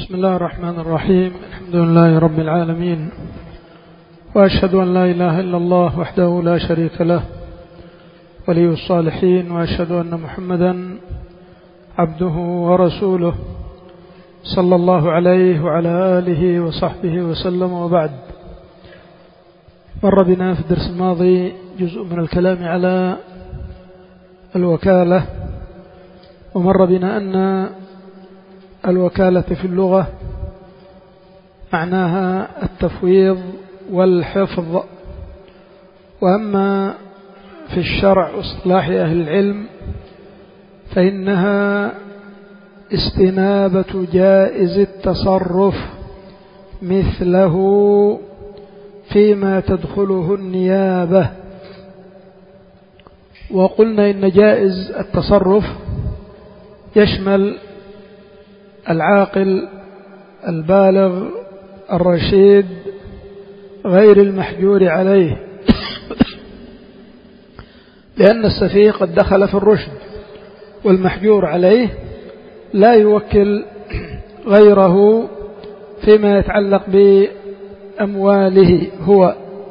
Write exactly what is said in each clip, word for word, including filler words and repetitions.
بسم الله الرحمن الرحيم. الحمد لله رب العالمين، وأشهد أن لا إله إلا الله وحده لا شريك له ولي الصالحين، وأشهد أن محمدا عبده ورسوله صلى الله عليه وعلى آله وصحبه وسلم. وبعد، مر بنا في الدرس الماضي جزء من الكلام على الوكالة، ومر بنا أن الوكالة في اللغة معناها التفويض والحفظ، وأما في الشرع واصطلاح أهل العلم فإنها استنابة جائز التصرف مثله فيما تدخله النيابة. وقلنا إن جائز التصرف يشمل العاقل البالغ الرشيد غير المحجور عليه، لأن السفيه قد دخل في الرشد، والمحجور عليه لا يوكل غيره فيما يتعلق بأمواله هو.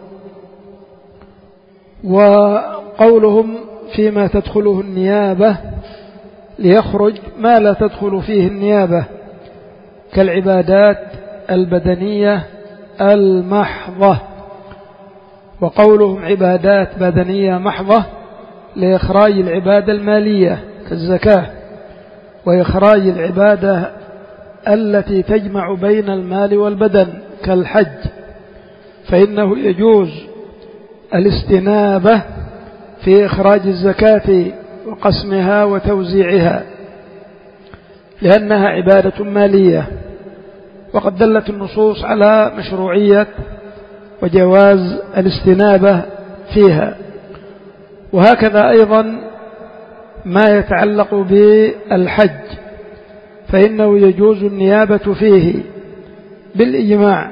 وقولهم فيما تدخله النيابة ليخرج ما لا تدخل فيه النيابة كالعبادات البدنية المحضة، وقولهم عبادات بدنية محضة لإخراج العبادة المالية كالزكاة، وإخراج العبادة التي تجمع بين المال والبدن كالحج، فإنه يجوز الاستنابة في إخراج الزكاة وقسمها وتوزيعها لأنها عبادة مالية، وقد دلت النصوص على مشروعية وجواز الاستنابة فيها. وهكذا أيضا ما يتعلق بالحج فإنه يجوز النيابة فيه بالإجماع،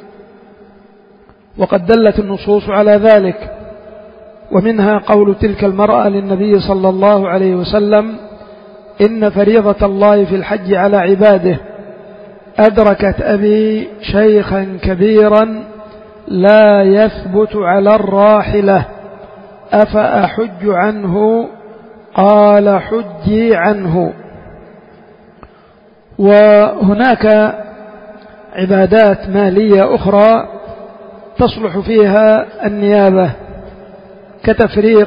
وقد دلت النصوص على ذلك، ومنها قول تلك المرأة للنبي صلى الله عليه وسلم: إن فريضة الله في الحج على عباده أدركت أبي شيخا كبيرا لا يثبت على الراحلة أفأحج عنه؟ قال: حجي عنه. وهناك عبادات مالية أخرى تصلح فيها النيابة كتفريق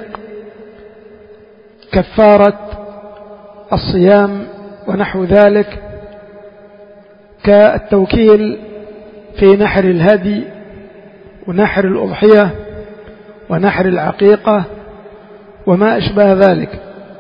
كفارة الصيام ونحو ذلك، كالتوكيل في نحر الهدي ونحر الأضحية ونحر العقيقة وما أشبه ذلك.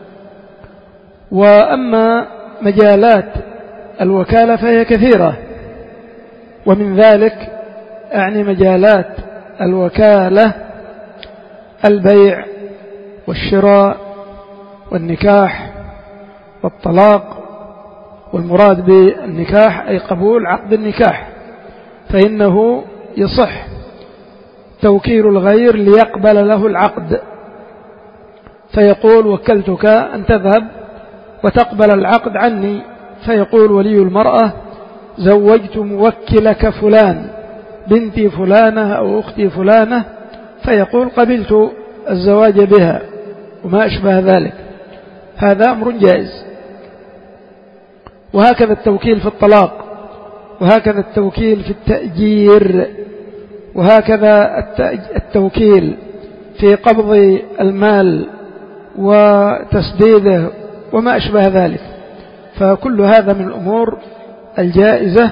وأما مجالات الوكالة فهي كثيرة، ومن ذلك أعني مجالات الوكالة البيع والشراء والنكاح والطلاق، والمراد بالنكاح أي قبول عقد النكاح، فإنه يصح توكيل الغير ليقبل له العقد، فيقول: وكلتك أن تذهب وتقبل العقد عني، فيقول ولي المرأة: زوجت موكلك فلان بنتي فلانة أو أختي فلانة، فيقول: قبلت الزواج بها وما أشبه ذلك. هذا أمر جائز. وهكذا التوكيل في الطلاق، وهكذا التوكيل في التأجير، وهكذا التوكيل في قبض المال وتسديده وما أشبه ذلك. فكل هذا من الأمور الجائزة،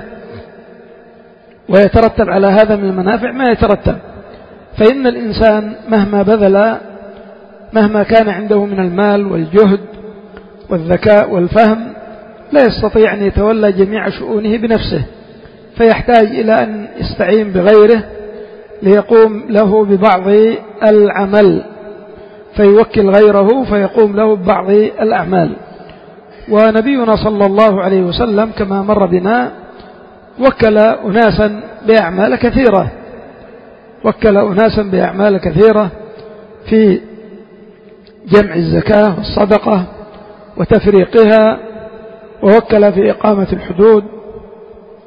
ويترتب على هذا من المنافع ما يترتب. فإن الإنسان مهما بذل، مهما كان عنده من المال والجهد والذكاء والفهم، لا يستطيع أن يتولى جميع شؤونه بنفسه، فيحتاج إلى أن يستعين بغيره ليقوم له ببعض العمل، فيوكل غيره فيقوم له ببعض الأعمال. ونبينا صلى الله عليه وسلم كما مر بنا وكل أناسا بأعمال كثيرة، وكل أناسا بأعمال كثيرة في جمع الزكاة والصدقة وتفريقها، ووكل في إقامة الحدود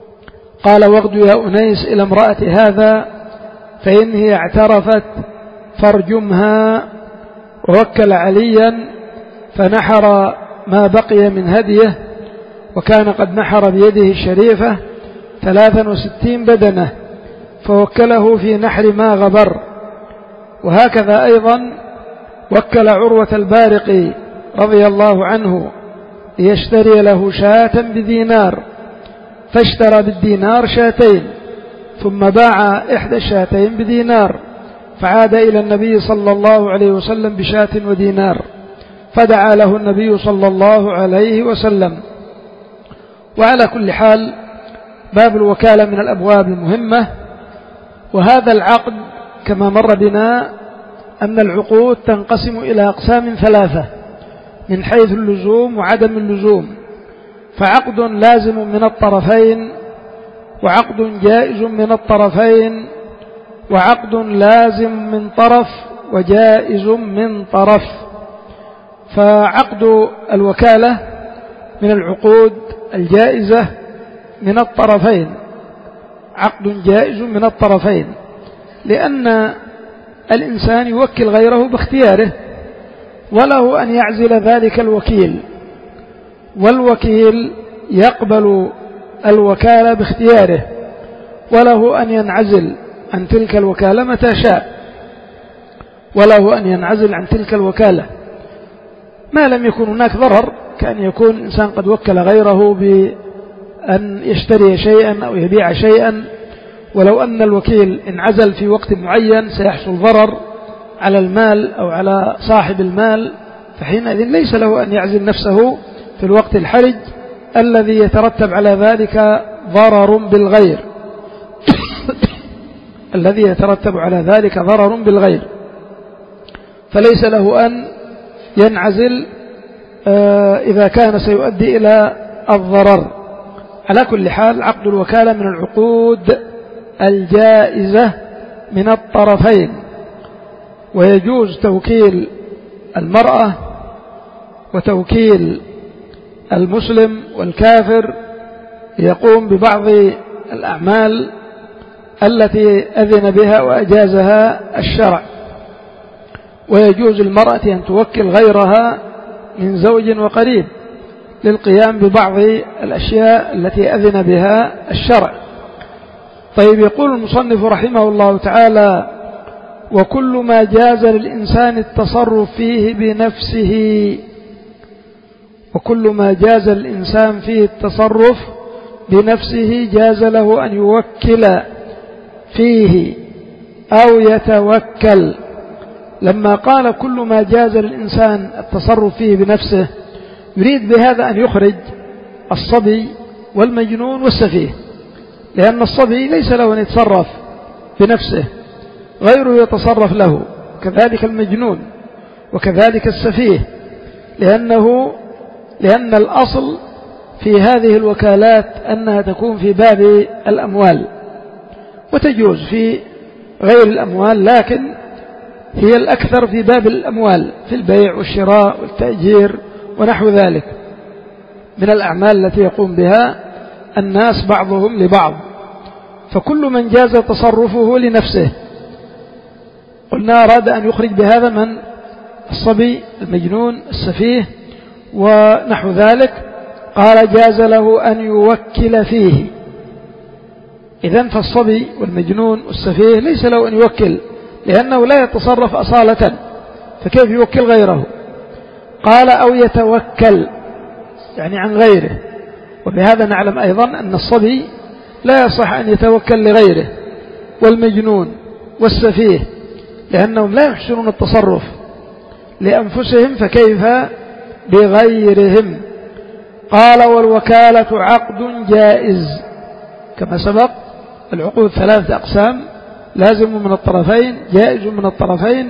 قال واغد يا أنيس إلى امرأة هذا فإن هي اعترفت فارجمها. ووكل عليا فنحر ما بقي من هديه، وكان قد نحر بيده الشريفة ثلاثا وستين بدنة، فوكله في نحر ما غبر. وهكذا أيضا وكل عروة البارقي رضي الله عنه ليشتري له شاة بدينار، فاشترى بالدينار شاتين، ثم باع إحدى الشاتين بدينار، فعاد إلى النبي صلى الله عليه وسلم بشاة ودينار، فدعا له النبي صلى الله عليه وسلم. وعلى كل حال باب الوكالة من الأبواب المهمة. وهذا العقد كما مر بنا أن العقود تنقسم إلى أقسام ثلاثة من حيث اللزوم وعدم اللزوم، فعقد لازم من الطرفين، وعقد جائز من الطرفين، وعقد لازم من طرف وجائز من طرف. فعقد الوكالة من العقود الجائزة من الطرفين، عقد جائز من الطرفين، لأن الإنسان يوكل غيره باختياره، وله أن يعزل ذلك الوكيل، والوكيل يقبل الوكالة باختياره، وله أن ينعزل عن تلك الوكالة متى شاء، وله أن ينعزل عن تلك الوكالة ما لم يكن هناك ضرر، كأن يكون الإنسان قد وكل غيره بأن يشتري شيئا أو يبيع شيئا، ولو أن الوكيل انعزل في وقت معين سيحصل ضرر على المال أو على صاحب المال، فحينئذ ليس له أن يعزل نفسه في الوقت الحرج الذي يترتب على ذلك ضرر بالغير الذي يترتب على ذلك ضرر بالغير، فليس له أن ينعزل إذا كان سيؤدي إلى الضرر. على كل حال عقد الوكالة من العقود الجائزة من الطرفين، ويجوز توكيل المرأة وتوكيل المسلم والكافر يقوم ببعض الأعمال التي أذن بها وأجازها الشرع، ويجوز المرأة أن توكل غيرها من زوج وقريب للقيام ببعض الأشياء التي أذن بها الشرع. طيب، يقول المصنف رحمه الله تعالى: وكل ما جاز للإنسان التصرف فيه بنفسه، وكل ما جاز الإنسان فيه التصرف بنفسه جاز له أن يوكل فيه أو يتوكل. لما قال كل ما جاز للإنسان التصرف فيه بنفسه يريد بهذا أن يخرج الصبي والمجنون والسفيه، لأن الصبي ليس له أن يتصرف بنفسه، غيره يتصرف له، كذلك المجنون وكذلك السفيه، لأنه لأن الأصل في هذه الوكالات أنها تكون في باب الأموال، وتجوز في غير الأموال، لكن هي الأكثر في باب الأموال، في البيع والشراء والتأجير ونحو ذلك من الأعمال التي يقوم بها الناس بعضهم لبعض. فكل من جاز تصرفه لنفسه، قلنا أراد أن يخرج بهذا من الصبي المجنون السفيه ونحو ذلك، قال جاز له أن يوكل فيه. إذن فالصبي والمجنون والسفيه ليس له أن يوكل، لأنه لا يتصرف أصالة، فكيف يوكل غيره؟ قال أو يتوكل، يعني عن غيره. وبهذا نعلم أيضا أن الصبي لا يصح أن يتوكل لغيره، والمجنون والسفيه، لأنهم لا يحسنون التصرف لأنفسهم، فكيف بغيرهم؟ قال والوكالة عقد جائز، كما سبق العقود ثلاثة أقسام: لازم من الطرفين، جائز من الطرفين،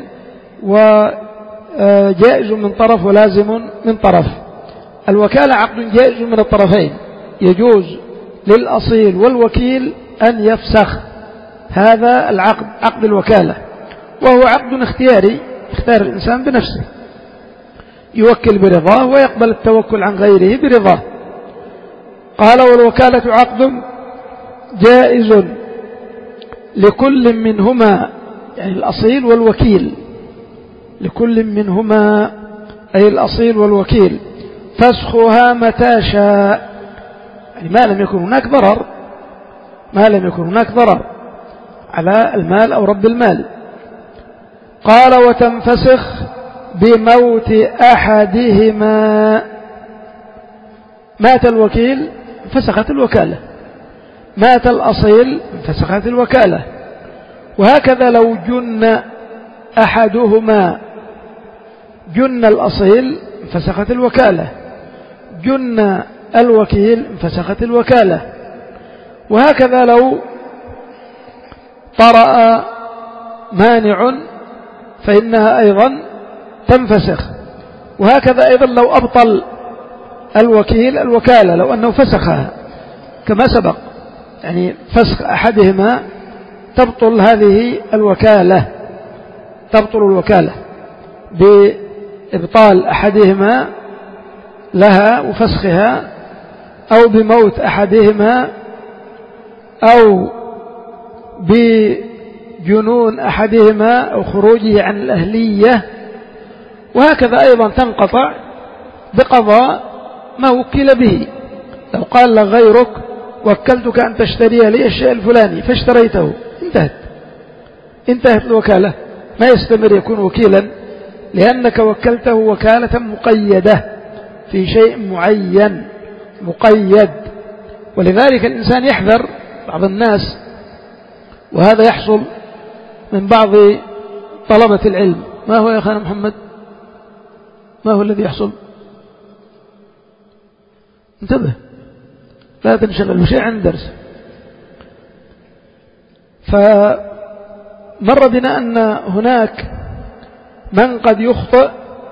وجائز من طرف ولازم من طرف. الوكالة عقد جائز من الطرفين، يجوز للأصيل والوكيل أن يفسخ هذا العقد، عقد الوكالة، وهو عقد اختياري، اختار الإنسان بنفسه، يوكل برضاه ويقبل التوكل عن غيره برضاه. قال والوكالة عقد جائز لكل منهما، يعني الأصيل والوكيل، لكل منهما أي الأصيل والوكيل، فسخها متى شاء، يعني ما لم يكن هناك ضرر، ما لم يكن هناك ضرر على المال أو رب المال. قال وتنفسخ بموت أحدهما. مات الوكيل انفسخت الوكالة، مات الأصيل انفسخت الوكالة. وهكذا لو جن أحدهما، جن الأصيل انفسخت الوكالة، جن الوكيل انفسخت الوكالة. وهكذا لو طرأ مانع فإنها أيضا تنفسخ. وهكذا أيضا لو أبطل الوكيل الوكالة، لو أنه فسخها كما سبق، يعني فسخ أحدهما تبطل هذه الوكالة، تبطل الوكالة بإبطال أحدهما لها وفسخها، أو بموت أحدهما، أو بجنون أحدهما، أو خروجه عن الأهلية. وهكذا أيضا تنقطع بقضاء ما وكل به. لو قال لك غيرك وكلتك أن تشتري لي الشيء الفلاني فاشتريته، انتهت انتهت الوكالة، ما يستمر يكون وكيلا، لأنك وكلته وكالة مقيدة في شيء معين مقيد. ولذلك الإنسان يحذر بعض الناس، وهذا يحصل من بعض طلبة العلم. ما هو يا أخانا محمد؟ ما هو الذي يحصل؟ انتبه، لا تنشغل بشيء عن الدرس. فمر بنا أن هناك من قد يخطئ،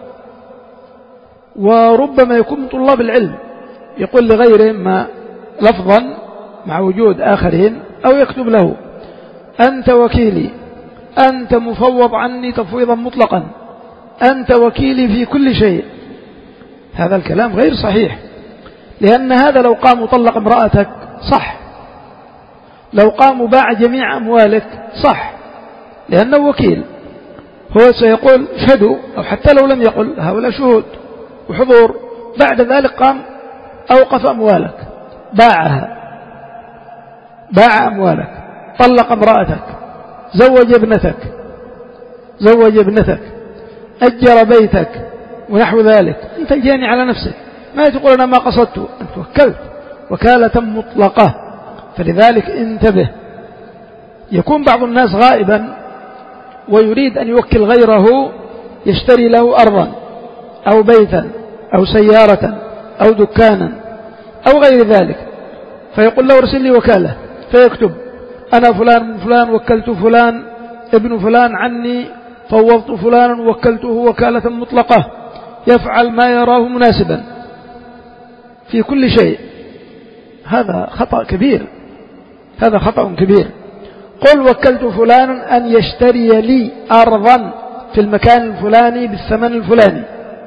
وربما يكون من طلاب العلم يقول لغيره ما لفظا مع وجود آخرين، أو يكتب له أنت وكيلي، أنت مفوض عني تفويضا مطلقا، أنت وكيلي في كل شيء. هذا الكلام غير صحيح، لأن هذا لو قام وطلق امرأتك صح، لو قام وباع جميع أموالك صح، لأنه وكيل، هو سيقول شهدوا، أو حتى لو لم يقل هؤلاء شهود وحضور. بعد ذلك قام أوقف أموالك، باعها، باع أموالك، طلق امرأتك، زوج ابنتك، زوج ابنتك، أجر بيتك ونحو ذلك. أنت جاني على نفسك، ما تقول أنا ما قصدت، أنت وكلت وكالة مطلقة. فلذلك انتبه. يكون بعض الناس غائبا ويريد أن يوكل غيره يشتري له أرضا أو بيتا أو سيارة أو دكانا أو غير ذلك، فيقول له ارسل لي وكالة، فيكتب أنا فلان من فلان وكلت فلان ابن فلان عني، فوضت فلانا وكلته وكالة مطلقة، يفعل ما يراه مناسبا في كل شيء. هذا خطأ كبير، هذا خطأ كبير. قل وكلت فلانا أن يشتري لي أرضا في المكان الفلاني بالثمن الفلاني،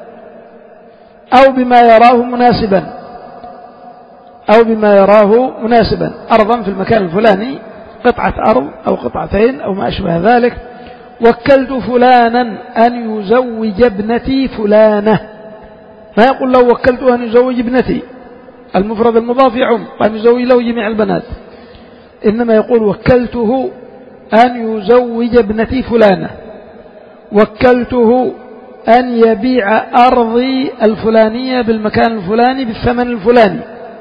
أو بما يراه مناسبا، أو بما يراه مناسبا، أرضا في المكان الفلاني، قطعة أرض أو قطعتين أو ما أشبه ذلك. وكلت فلانا أن يزوج ابنتي فلانة، ما يقول لو وكلته أن يزوج ابنتي، المفرد المضاف يعم، أن يزوج له جميع البنات، إنما يقول وكلته أن يزوج ابنتي فلانة، وكلته أن يبيع أرضي الفلانية بالمكان الفلاني بالثمن الفلاني،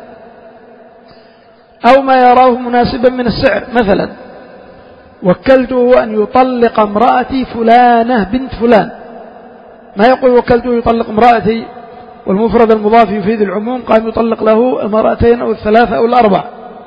أو ما يراه مناسبا من السعر. مثلا وكلته أن يطلق امرأتي فلانة بنت فلان، ما يقول وكلته يطلق امرأتي والمفرد المضاف يفيد العموم، قام يطلق له المرأتين أو الثلاثة أو الأربع.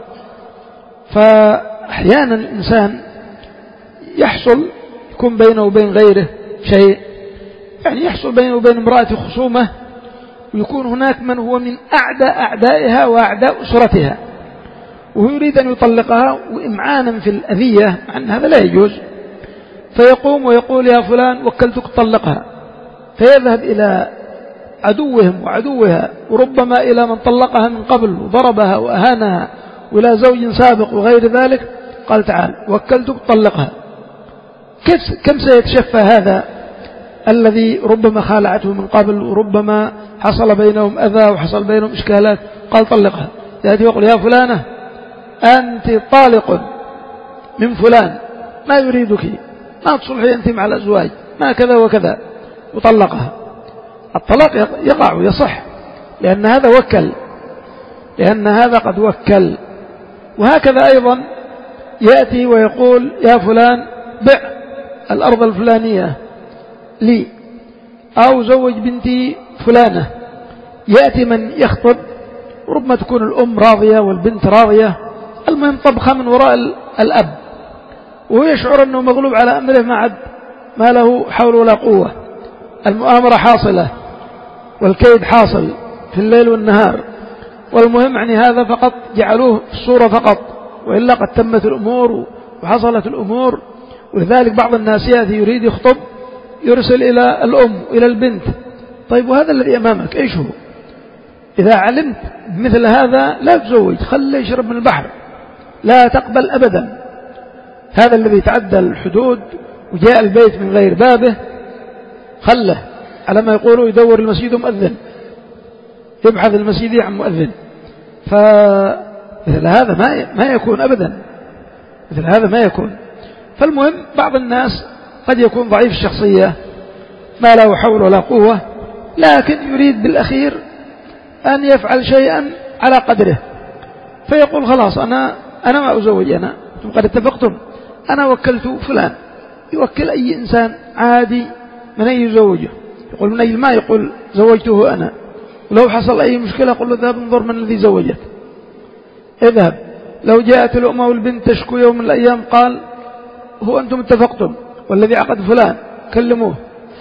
فأحيانا الإنسان يحصل يكون بينه وبين غيره شيء، يعني يحصل بينه وبين امرأته خصومة، ويكون هناك من هو من أعداء أعدائها وأعداء أسرتها، وهو يريد أن يطلقها وإمعانا في الأذية، عن هذا لا يجوز، فيقوم ويقول يا فلان وكلتك طلقها، فيذهب إلى عدوهم وعدوها، وربما إلى من طلقها من قبل وضربها وأهانها وإلى زوج سابق وغير ذلك، قال تعال وكلتك طلقها. كيف كم سيتشفى هذا الذي ربما خالعته من قبل وربما حصل بينهم أذى وحصل بينهم إشكالات، قال طلقها. يأتي يقول يا فلانة أنت طالق من فلان ما يريدك، ما تصلحي أنت مع الأزواج، ما كذا وكذا، وطلقها. الطلاق يقع ويصح لأن هذا وكل، لأن هذا قد وكل. وهكذا أيضا يأتي ويقول يا فلان بع الأرض الفلانية لي، أو زوج بنتي فلانة. يأتي من يخطب وربما تكون الأم راضية والبنت راضية، المهم طبخة من وراء الأب، ويشعر أنه مغلوب على أمره ما عد ما له حول ولا قوة، المؤامرة حاصلة والكيد حاصل في الليل والنهار. والمهم يعني هذا فقط جعلوه في الصورة فقط، وإلا قد تمت الأمور وحصلت الأمور. ولذلك بعض الناس يأتي يريد يخطب يرسل إلى الأم إلى البنت. طيب وهذا الذي أمامك إيش هو؟ إذا علمت مثل هذا لا تزوج، خليه يشرب من البحر، لا تقبل أبدا. هذا الذي تعدى الحدود وجاء البيت من غير بابه خله على ما يقولوا يدور المسجد مؤذن، يبحث المسجد عن مؤذن. فمثل هذا ما ما يكون أبدا، مثل هذا ما يكون. فالمهم بعض الناس قد يكون ضعيف الشخصية ما له حول ولا قوة، لكن يريد بالأخير أن يفعل شيئا على قدره، فيقول خلاص أنا أنا ما أزوج، أنا أنتم قد اتفقتم، أنا وكلت فلان. يوكل أي إنسان عادي من أي يزوجه، يقول من أي ما يقول زوجته أنا، ولو حصل أي مشكلة قل له ذهب انظر من الذي زوجك، اذهب. لو جاءت الأم والبنت تشكو يوم من الأيام قال هو أنتم اتفقتم والذي عقد فلان كلموه.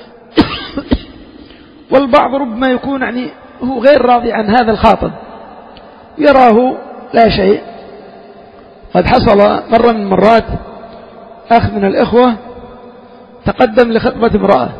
والبعض ربما يكون يعني هو غير راضي عن هذا الخاطب، يراه لا شيء. قد حصل مرة من مرات أخ من الإخوة تقدم لخطبة امرأة،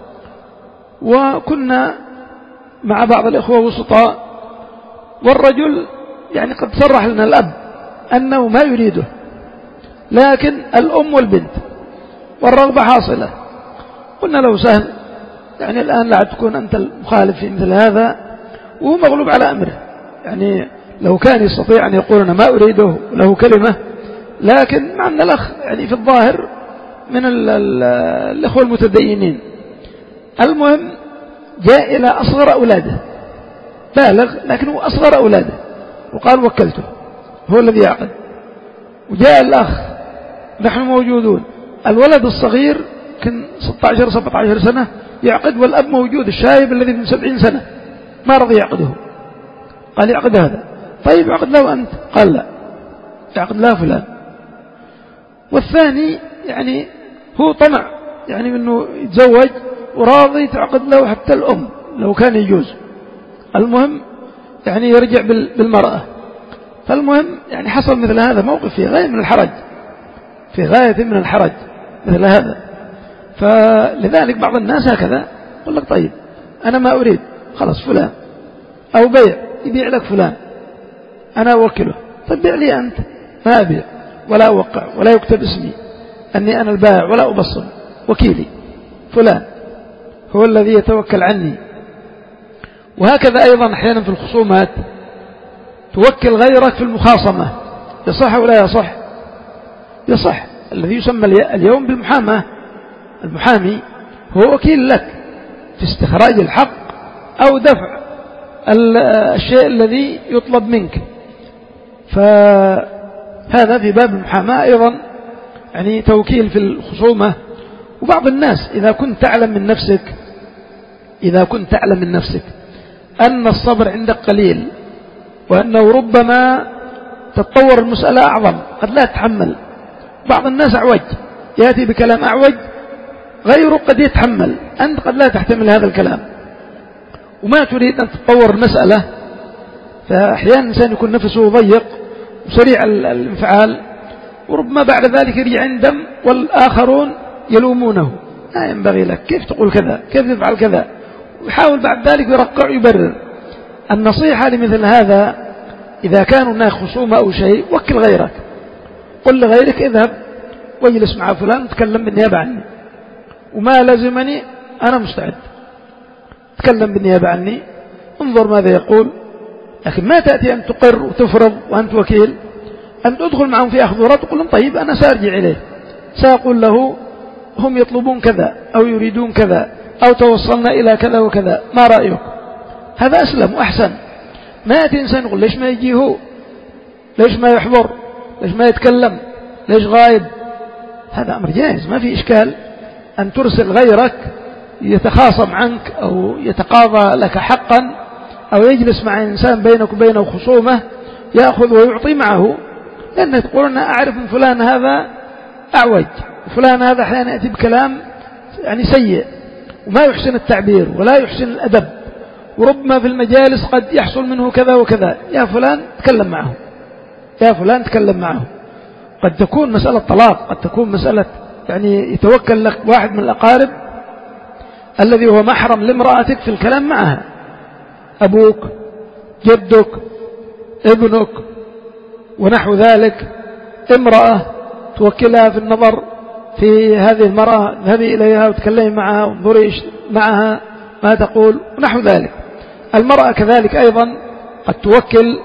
وكنا مع بعض الإخوة وسطاء، والرجل يعني قد صرح لنا الأب أنه ما يريده، لكن الأم والبنت والرغبة حاصلة. قلنا له سهل، يعني الآن لا تكون أنت المخالف في مثل هذا، وهو مغلوب على أمره. يعني لو كان يستطيع أن يقول أنا ما أريده له كلمة، لكن مع أن الأخ يعني في الظاهر من الإخوة المتدينين. المهم جاء إلى أصغر أولاده، بالغ لكن هو أصغر أولاده، وقال وكلته هو الذي يعقد. وجاء الأخ نحن موجودون، الولد الصغير كان ستة عشر سبعة عشر سنة يعقد، والأب موجود الشايب الذي من سبعين سنة ما رضي يعقده، قال يعقد هذا. طيب يعقد له أنت؟ قال لا، يعقد له فلان. والثاني يعني هو طمع يعني منه يتزوج وراضي تعقد له حتى الأم لو كان يجوز. المهم يعني يرجع بالمرأة. فالمهم يعني حصل مثل هذا موقف في غاية من الحرج، في غاية من الحرج مثل هذا. فلذلك بعض الناس هكذا يقول لك طيب أنا ما أريد، خلاص فلان، أو بيع يبيع لك فلان أنا أوكله، طيب بيع لي أنت، ما أبيع ولا أوقع ولا يكتب اسمي أني أنا البائع ولا أبصم، وكيلي فلان هو الذي يتوكل عني. وهكذا أيضا أحيانا في الخصومات توكل غيرك في المخاصمة، يصح ولا يصح؟ يصح. الذي يسمى اليوم بالمحاماة، المحامي هو وكيل لك في استخراج الحق أو دفع الشيء الذي يطلب منك. فهذا في باب المحاماة أيضا يعني توكيل في الخصومة. وبعض الناس إذا كنت تعلم من نفسك إذا كنت تعلم من نفسك أن الصبر عندك قليل، وأنه ربما تتطور المسألة أعظم، قد لا تتحمل. بعض الناس أعوج يأتي بكلام أعوج، غيره قد يتحمل، أنت قد لا تحتمل هذا الكلام وما تريد أن تتطور المسألة. فأحيانا الإنسان يكون نفسه ضيق وسريع الانفعال، وربما بعد ذلك يرجع يندم والآخرون يلومونه، لا ينبغي لك، كيف تقول كذا، كيف تفعل كذا، ويحاول بعد ذلك يرقع ويبرر. النصيحة لمثل هذا إذا كان هناك خصومة أو شيء وكل غيرك، قل لغيرك اذهب واجلس مع فلان وتكلم بالنيابة عني، وما لزمني أنا مستعد، تكلم بالنيابة عني، انظر ماذا يقول. لكن ما تأتي أن تقر وتفرض وأنت وكيل، أن تدخل معهم في أخذ ورد تقول لهم طيب أنا سأرجع إليه، سأقول له هم يطلبون كذا أو يريدون كذا أو توصلنا إلى كذا وكذا، ما رأيك؟ هذا أسلم وأحسن. ما يأتي إنسان يقول ليش ما يجي هو، ليش ما يحضر، ليش ما يتكلم، ليش غايب. هذا أمر جائز، ما في إشكال أن ترسل غيرك يتخاصم عنك أو يتقاضى لك حقا، أو يجلس مع إنسان بينك وبينه خصومة يأخذ ويعطي معه، لأن تقول أنا أعرف من فلان هذا أعوج، وفلان هذا أحيانا يأتي بكلام يعني سيء وما يحسن التعبير ولا يحسن الأدب، وربما في المجالس قد يحصل منه كذا وكذا، يا فلان تكلم معه، يا فلان تكلم معه. قد تكون مسألة طلاق، قد تكون مسألة يعني يتوكل لك واحد من الأقارب الذي هو محرم لامرأتك في الكلام معها، أبوك، جدك، ابنك ونحو ذلك، امرأة توكلها في النظر في هذه المرأة، اذهبي إليها وتكلمي معها وانظري معها ما تقول ونحو ذلك. المرأة كذلك أيضا قد توكل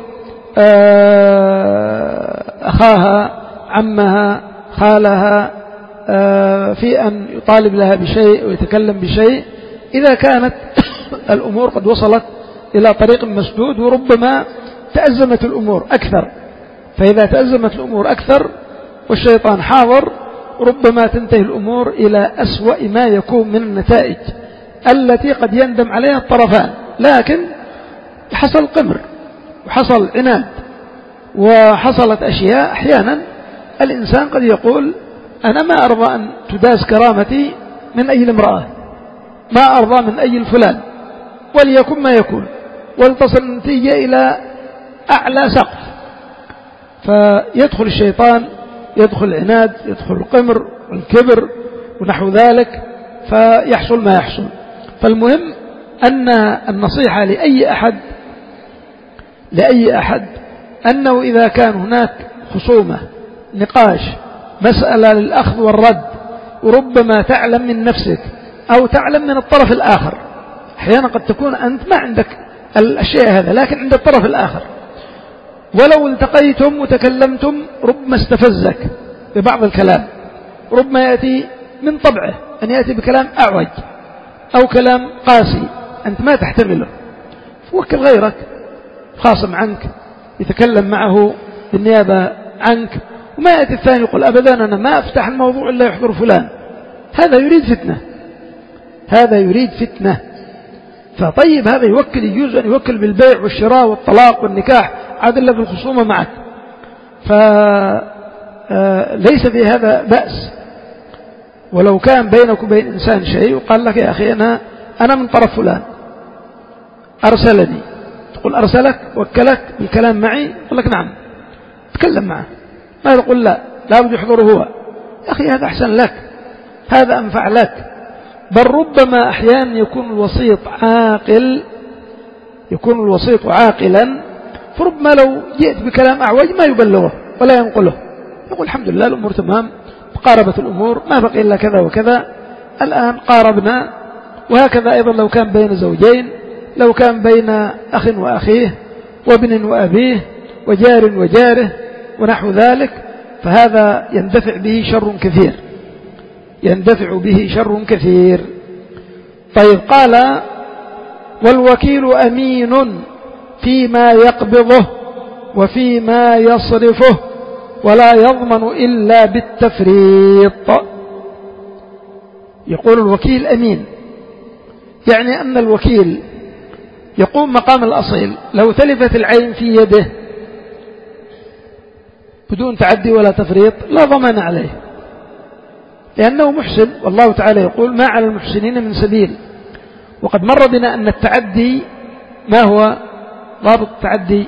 أخاها، عمها، خالها في أن يطالب لها بشيء ويتكلم بشيء إذا كانت الأمور قد وصلت إلى طريق مسدود وربما تأزمت الأمور أكثر. فإذا تأزمت الأمور أكثر والشيطان حاضر ربما تنتهي الأمور إلى أسوأ ما يكون من النتائج التي قد يندم عليها الطرفان. لكن حصل قمر وحصل عناد وحصلت أشياء، أحيانا الإنسان قد يقول أنا ما أرضى أن تداس كرامتي من أي امرأة، ما أرضى من أي فلان، وليكن ما يكون، ولتصل النتيجة إلى أعلى سقف. فيدخل الشيطان، يدخل العناد، يدخل القمر والكبر ونحو ذلك، فيحصل ما يحصل. فالمهم أن النصيحة لأي أحد لأي أحد أنه إذا كان هناك خصومة، نقاش، مسألة للأخذ والرد، وربما تعلم من نفسك أو تعلم من الطرف الآخر، أحيانا قد تكون أنت ما عندك الأشياء هذا لكن عند الطرف الآخر، ولو التقيتم وتكلمتم ربما استفزك ببعض الكلام، ربما يأتي من طبعه أن يأتي بكلام أعوج أو كلام قاسي أنت ما تحتمله، فوكل غيرك خاصم عنك يتكلم معه بالنيابة عنك، وما يأتي الثاني يقول أبدا أنا ما أفتح الموضوع إلا يحضر فلان، هذا يريد فتنة، هذا يريد فتنة. فطيب هذا يوكل، يجوز أن يوكل بالبيع والشراء والطلاق والنكاح عاد إلا في الخصومة معك، فليس في هذا بأس. ولو كان بينك وبين إنسان شيء وقال لك يا أخي أنا أنا من طرف فلان أرسلني، تقول أرسلك وكلك بالكلام معي، يقول لك نعم، تكلم معه، ما تقول لا لا بد يحضره هو، يا أخي هذا أحسن لك، هذا أنفع لك. بل ربما أحيانا يكون الوسيط عاقل، يكون الوسيط عاقلا، فربما لو جئت بكلام أعوج ما يبلغه ولا ينقله، يقول الحمد لله الأمور تمام، قاربت الأمور، ما بقي إلا كذا وكذا، الآن قاربنا. وهكذا أيضا لو كان بين زوجين، لو كان بين أخ وأخيه وابن وأبيه وجار وجاره ونحو ذلك، فهذا يندفع به شر كثير، يندفع به شر كثير. طيب قال والوكيل أمين فيما يقبضه وفيما يصرفه ولا يضمن إلا بالتفريط. يقول الوكيل أمين، يعني أن الوكيل يقوم مقام الأصيل، لو تلفت العين في يده بدون تعدي ولا تفريط لا ضمان عليه، لأنه محسن، والله تعالى يقول ما على المحسنين من سبيل. وقد مر بنا أن التعدي ما هو ضابط التعدي،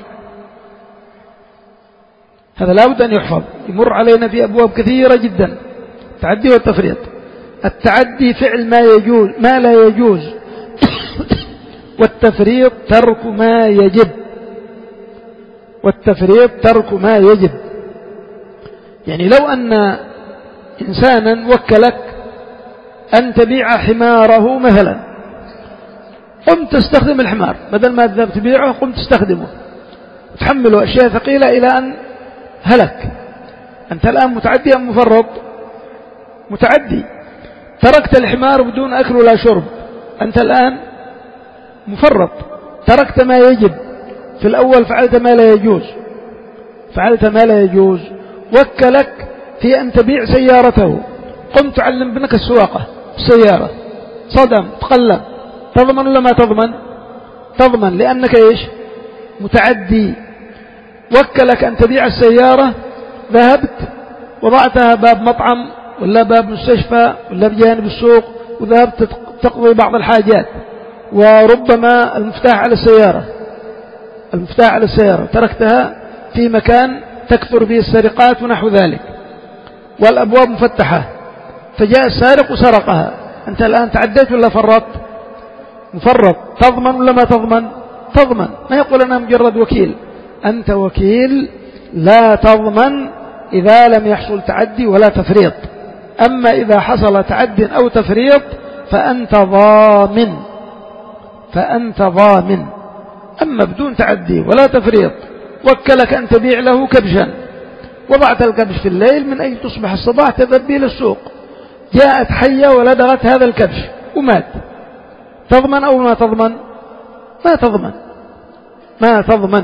هذا لا بد أن يحفظ، يمر علينا في أبواب كثيرة جدا، التعدي والتفريط. التعدي فعل ما يجوز ما لا يجوز والتفريط ترك ما يجب. والتفريط ترك ما يجب. يعني لو أن إنسانا وكلك أن تبيع حماره مثلا، قمت تستخدم الحمار بدل ما تذهب تبيعه، قمت تستخدمه تحمله أشياء ثقيلة إلى أن هلك، أنت الآن متعدي أم مفرط؟ متعدي. تركت الحمار بدون أكل ولا شرب، أنت الآن مفرط، تركت ما يجب. في الأول فعلت ما لا يجوز، فعلت ما لا يجوز. وكلك في أن تبيع سيارته، قمت تعلم ابنك السواقة السيارة، صدم تقلب، تضمن ولا ما تضمن؟ تضمن، لأنك إيش؟ متعدي. وكلك أن تبيع السيارة، ذهبت وضعتها باب مطعم ولا باب مستشفى ولا بجانب السوق، وذهبت تقضي بعض الحاجات، وربما المفتاح على السيارة المفتاح على السيارة تركتها في مكان تكثر به السرقات ونحو ذلك، والأبواب مفتحة، فجاء السارق وسرقها، أنت الآن تعديت ولا فرطت؟ مفرط. تضمن ولا ما تضمن؟ تضمن. ما يقول أنا مجرد وكيل، أنت وكيل لا تضمن إذا لم يحصل تعدي ولا تفريط. أما إذا حصل تعد أو تفريط فأنت ضامن فأنت ضامن أما بدون تعدي ولا تفريط، وكلك أن تبيع له كبشا، وضعت الكبش في الليل من أجل تصبح الصباح تذهب به للسوق، جاءت حية ولدغت هذا الكبش ومات، تضمن أو ما تضمن؟ ما تضمن ما تضمن.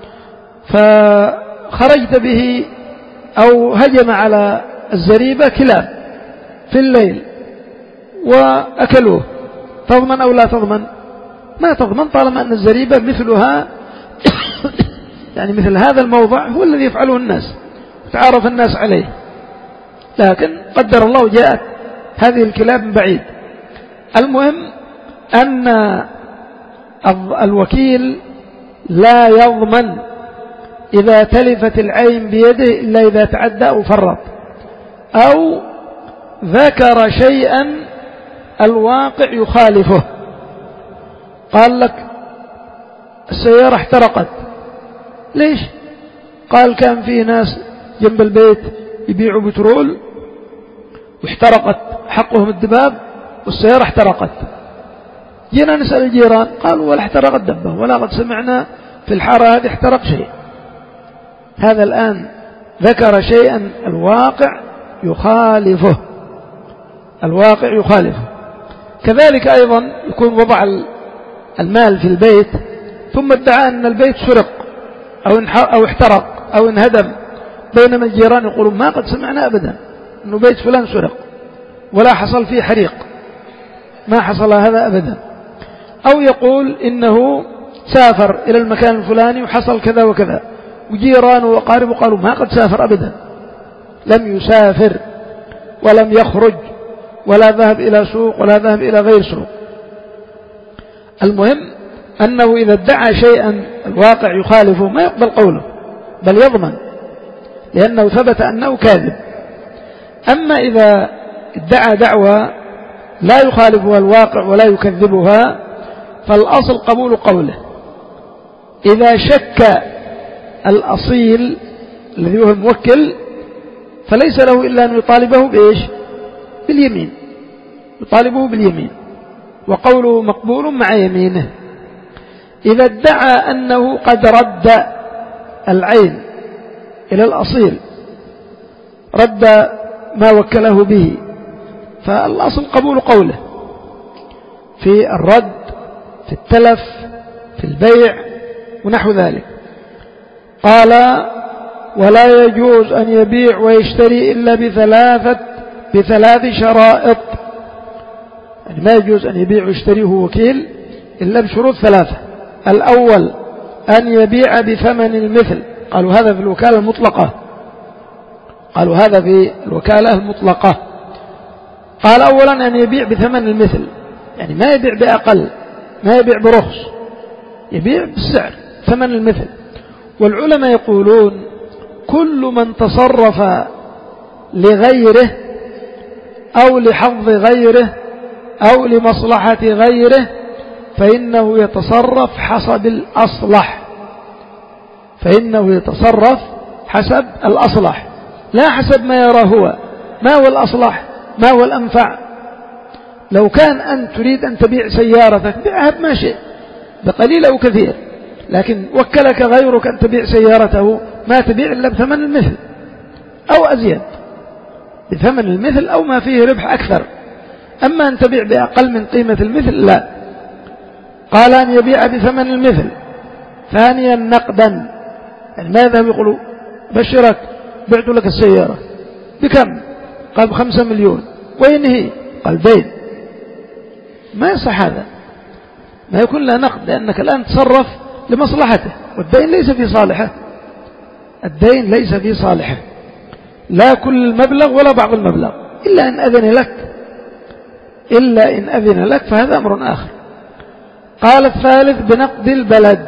فخرجت به أو هجم على الزريبة كلاب في الليل وأكلوه، تضمن أو لا تضمن؟ ما تضمن، طالما أن الزريبة مثلها يعني مثل هذا الموضع هو الذي يفعله الناس، تعرف الناس عليه، لكن قدر الله جاءت هذه الكلاب من بعيد. المهم أن الوكيل لا يضمن إذا تلفت العين بيده إلا إذا تعدى أو فرط أو ذكر شيئا الواقع يخالفه. قال لك السيارة احترقت، ليش؟ قال كان فيه ناس جنب البيت يبيعوا بترول واحترقت حقهم الدباب والسيارة احترقت. جينا نسأل الجيران قالوا ولا احترقت دبة ولا قد سمعنا في الحارة هذه احترق شيء. هذا الآن ذكر شيئا الواقع يخالفه الواقع يخالفه. كذلك أيضا يكون وضع المال في البيت ثم ادعى أن البيت سرق أو احترق أو انهدم، بينما الجيران يقولون ما قد سمعنا أبدا أنه بيت فلان سرق ولا حصل فيه حريق، ما حصل هذا أبدا. أو يقول إنه سافر إلى المكان الفلاني وحصل كذا وكذا، وجيرانه وقاربه قالوا ما قد سافر أبدا، لم يسافر ولم يخرج ولا ذهب إلى سوق ولا ذهب إلى غير سوق. المهم أنه إذا ادعى شيئا الواقع يخالفه ما يقبل قوله بل يضمن، لأنه ثبت أنه كاذب. أما إذا ادعى دعوى لا يخالفها الواقع ولا يكذبها فالأصل قبول قوله. إذا شك الأصيل الذي هو موكل فليس له إلا أن يطالبه بإيش؟ باليمين، يطالبه باليمين، وقوله مقبول مع يمينه. إذا ادعى أنه قد رد العين إلى الأصيل، رد ما وكله به، فالأصل قبول قوله في الرد، في التلف، في البيع ونحو ذلك. قال ولا يجوز أن يبيع ويشتري إلا بثلاثة بثلاث شرائط، يعني ما يجوز أن يبيع ويشتريه وكيل إلا بشروط ثلاثة. الأول أن يبيع بثمن المثل، قالوا هذا في الوكالة المطلقة قالوا هذا في الوكالة المطلقة قال أولا أن يبيع بثمن المثل، يعني ما يبيع بأقل، ما يبيع برخص، يبيع بالسعر ثمن المثل. والعلماء يقولون كل من تصرف لغيره أو لحظ غيره أو لمصلحة غيره فإنه يتصرف حسب الأصلح، فإنه يتصرف حسب الأصلح لا حسب ما يرى هو. ما هو الأصلح؟ ما هو الأنفع؟ لو كان أنت تريد أن تبيع سيارتك بيعها بما شئت بقليل أو كثير، لكن وكلك غيرك أن تبيع سيارته ما تبيع إلا بثمن المثل أو أزيد، بثمن المثل أو ما فيه ربح أكثر. أما أن تبيع بأقل من قيمة المثل لا. قال أن يبيع بثمن المثل. ثانيا نقدا، يعني ماذا يقولوا بشرك بعت لك السيارة بكم؟ قال بخمسة مليون. وين هي؟ قال دين. ما يصح هذا، ما يكون له نقد، لأنك الآن تصرف لمصلحته والدين ليس في صالحه. الدين ليس في صالحه، لا كل المبلغ ولا بعض المبلغ، إلا إن أذن لك إلا إن أذن لك فهذا أمر آخر. قال الثالث بنقد البلد.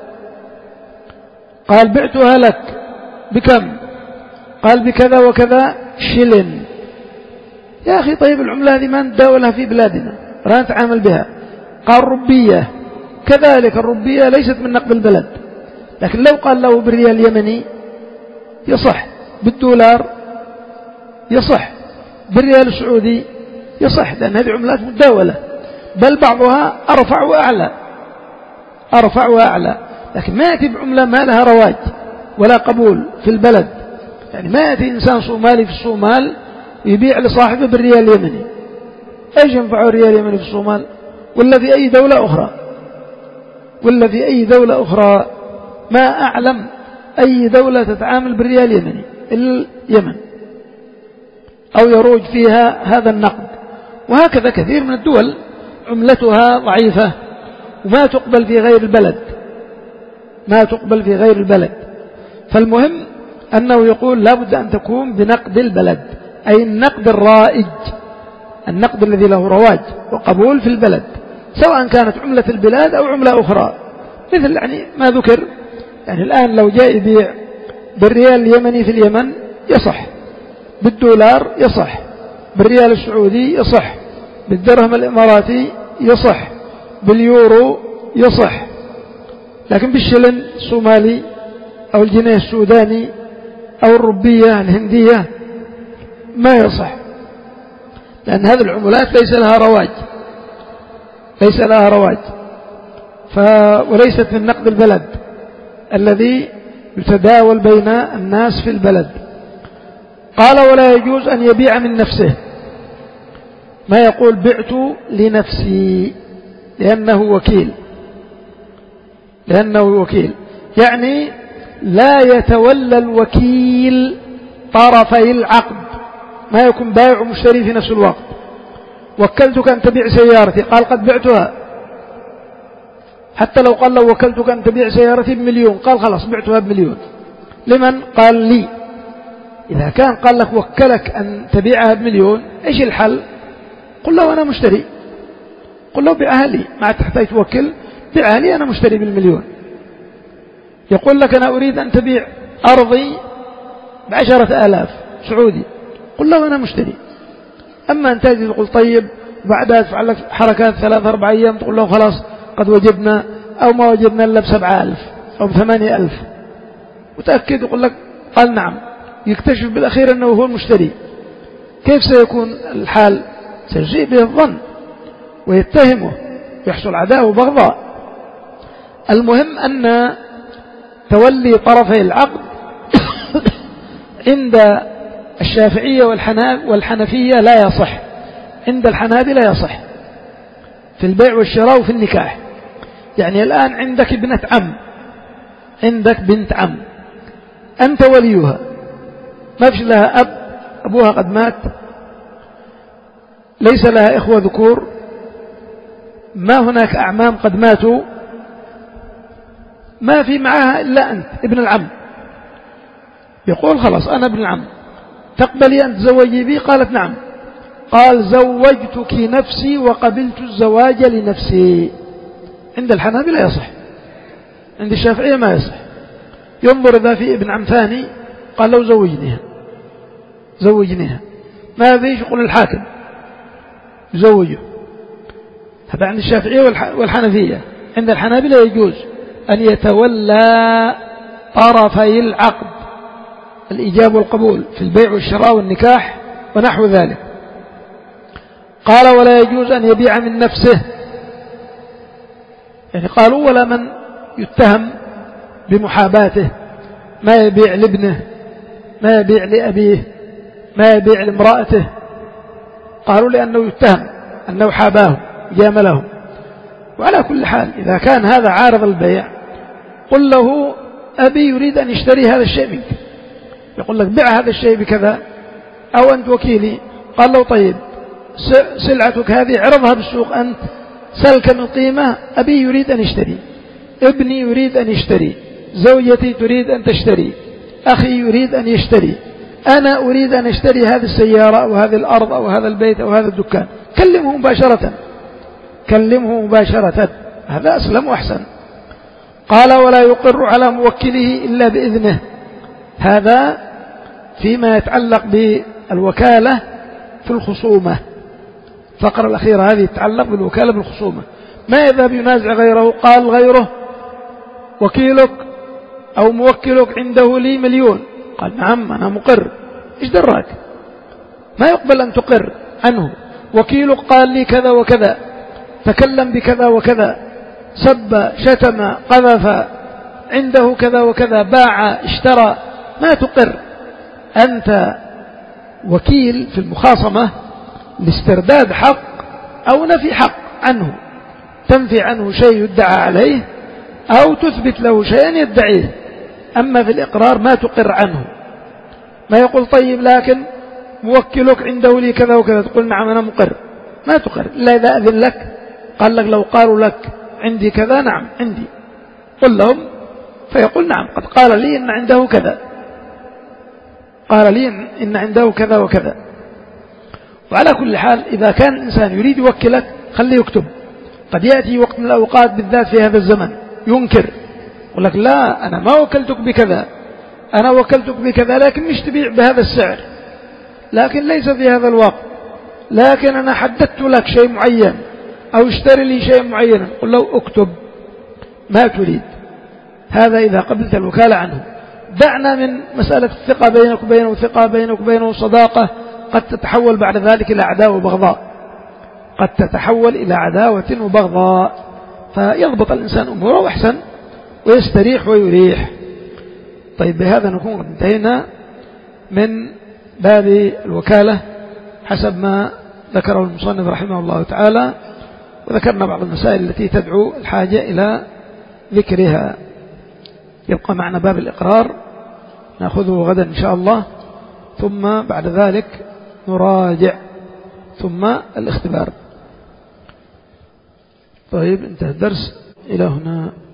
قال بعتها لك بكم؟ قال بكذا وكذا شلن. يا أخي طيب العملة هذه ما نداولها في بلادنا لا نتعامل بها. قال ربية، كذلك الربية ليست من نقد البلد، لكن لو قال له بالريال اليمني يصح، بالدولار يصح، بالريال السعودي يصح، لأن هذه عملات متداولة، بل بعضها أرفع وأعلى أرفع وأعلى. لكن ما يأتي بعملة ما لها رواج ولا قبول في البلد. يعني ما يأتي إنسان صومالي في الصومال يبيع لصاحبه بالريال اليمني. ايش ينفعه الريال اليمني في الصومال ولا في أي دولة أخرى ولا في أي دولة أخرى؟ ما أعلم أي دولة تتعامل بالريال اليمني إلا اليمن، أو يروج فيها هذا النقد. وهكذا كثير من الدول عملتها ضعيفة وما تقبل في غير البلد ما تقبل في غير البلد. فالمهم أنه يقول لا بد أن تكون بنقد البلد، أي النقد الرائج، النقد الذي له رواج وقبول في البلد، سواء كانت عملة البلاد أو عملة أخرى. مثل يعني ما ذكر، يعني الآن لو جاء يبيع بالريال اليمني في اليمن يصح، بالدولار يصح، بالريال السعودي يصح، بالدرهم الإماراتي يصح، باليورو يصح، لكن بالشلن الصومالي أو الجنيه السوداني أو الربية الهندية ما يصح، لأن هذه العملات ليس لها رواج ليس لها رواج ف... وليست من نقد البلد الذي يتداول بين الناس في البلد. قال ولا يجوز أن يبيع من نفسه، ما يقول بعت لنفسي لأنه وكيل لأنه وكيل يعني لا يتولى الوكيل طرفي العقد، ما يكون بائع ومشتري في نفس الوقت. وكلتك أن تبيع سيارتي، قال قد بعتها، حتى لو قال لو وكلتك أن تبيع سيارتي بمليون، قال خلاص بعتها بمليون. لمن؟ قال لي. إذا كان قال لك وكلك أن تبيعها بمليون، إيش الحل؟ قل له أنا مشتري، قل له بيعها لي، ما تحتاج توكل، بيعها لي أنا مشتري بالمليون. يقول لك أنا أريد أن تبيع أرضي بعشرة آلاف سعودي، قل له أنا مشتري. أما أن تجي تقول طيب بعدها تفعل لك حركات ثلاثة أربع أيام تقول له خلاص قد وجدنا أو ما وجدنا إلا بسبعة ألف أو بثمانية ألف، متأكد يقول لك قال نعم، يكتشف بالأخير أنه هو المشتري، كيف سيكون الحال؟ سيجيء به الظن ويتهمه، يحصل عداوة وبغضاء. المهم أن تولي طرفي العقد عند الشافعية والحنفية لا يصح، عند الحنابلة يصح في البيع والشراء وفي النكاح. يعني الآن عندك ابنة عم، عندك بنت عم، أنت وليها، ما فيش لها أب، أبوها قد مات، ليس لها إخوة ذكور، ما هناك أعمام قد ماتوا، ما في معها إلا أنت ابن العم. يقول خلاص أنا ابن العم، تقبلي أن تزوجي بي؟ قالت نعم. قال زوجتك نفسي وقبلت الزواج لنفسي. عند الحنابلة يصح، عند الشافعية ما يصح. ينظر إذا في ابن عم ثاني قال لو زوجنيها زوجنيها ما فيش، يقول الحاكم زوجه. هذا عند الشافعية والحنفية. عند الحنابلة يجوز أن يتولى طرفي العقد، الإيجاب والقبول في البيع والشراء والنكاح ونحو ذلك. قال ولا يجوز أن يبيع من نفسه، يعني قالوا ولا من يتهم بمحاباته، ما يبيع لابنه، ما يبيع لأبيه، ما يبيع لامرأته، قالوا لأنه يتهم أنه حاباه جامله. وعلى كل حال إذا كان هذا عارض البيع قل له أبي يريد أن يشتري هذا الشيء منك، يقول لك بيع هذا الشيء بكذا أو أنت وكيلي. قال له طيب سلعتك هذه عرضها بالسوق أنت، سل كم القيمة، أبي يريد أن يشتري، ابني يريد أن يشتري، زوجتي تريد أن تشتري، أخي يريد أن يشتري، أنا أريد أن أشتري هذه السيارة أو هذه الأرض أو هذا البيت أو هذا الدكان. كلمه مباشرة، كلمه مباشرة، هذا أسلم وأحسن. قال ولا يقر على موكله إلا بإذنه، هذا فيما يتعلق بالوكالة في الخصومة. الفقرة الأخيرة هذه تتعلق بالوكالة بالخصومة. ما يذهب ينازع غيره، قال غيره وكيلك أو موكلك عنده لي مليون، قال نعم أنا مقر، إيش دراك؟ ما يقبل أن تقر عنه. وكيلك قال لي كذا وكذا، تكلم بكذا وكذا، سب شتم قذف، عنده كذا وكذا، باع اشترى، ما تقر. أنت وكيل في المخاصمة لاسترداد حق أو نفي حق عنه، تنفي عنه شيء يدعى عليه أو تثبت له شيئا يدعيه. أما في الإقرار ما تقر عنه، ما يقول طيب لكن موكلك عنده لي كذا وكذا، تقول نعم أنا مقر، ما تقر إلا إذا أذن لك. قال لك لو قالوا لك عندي كذا، نعم عندي، قل لهم فيقول نعم قد قال لي إن عنده كذا، قال لي إن عنده كذا وكذا. وعلى كل حال إذا كان الإنسان يريد يوكلك خليه يكتب. قد يأتي وقت من الأوقات بالذات في هذا الزمن ينكر، يقول لك لا أنا ما وكلتك بكذا، أنا وكلتك بكذا لكن مش تبيع بهذا السعر، لكن ليس في هذا الوقت، لكن أنا حددت لك شيء معين أو اشتري لي شيء معين. قل له اكتب ما تريد. هذا إذا قبلت الوكالة عنه. دعنا من مسألة الثقة بينك وبينه، وثقة بينك وبينه صداقة، قد تتحول بعد ذلك إلى عداوة وبغضاء، قد تتحول إلى عداوة وبغضاء. فيضبط الإنسان أموره وأحسن ويستريح ويريح. طيب بهذا نكون قد انتهينا من باب الوكالة حسب ما ذكره المصنف رحمه الله تعالى، وذكرنا بعض المسائل التي تدعو الحاجة إلى ذكرها. يبقى معنا باب الإقرار نأخذه غدا إن شاء الله، ثم بعد ذلك نراجع، ثم الاختبار. طيب انتهى الدرس إلى هنا.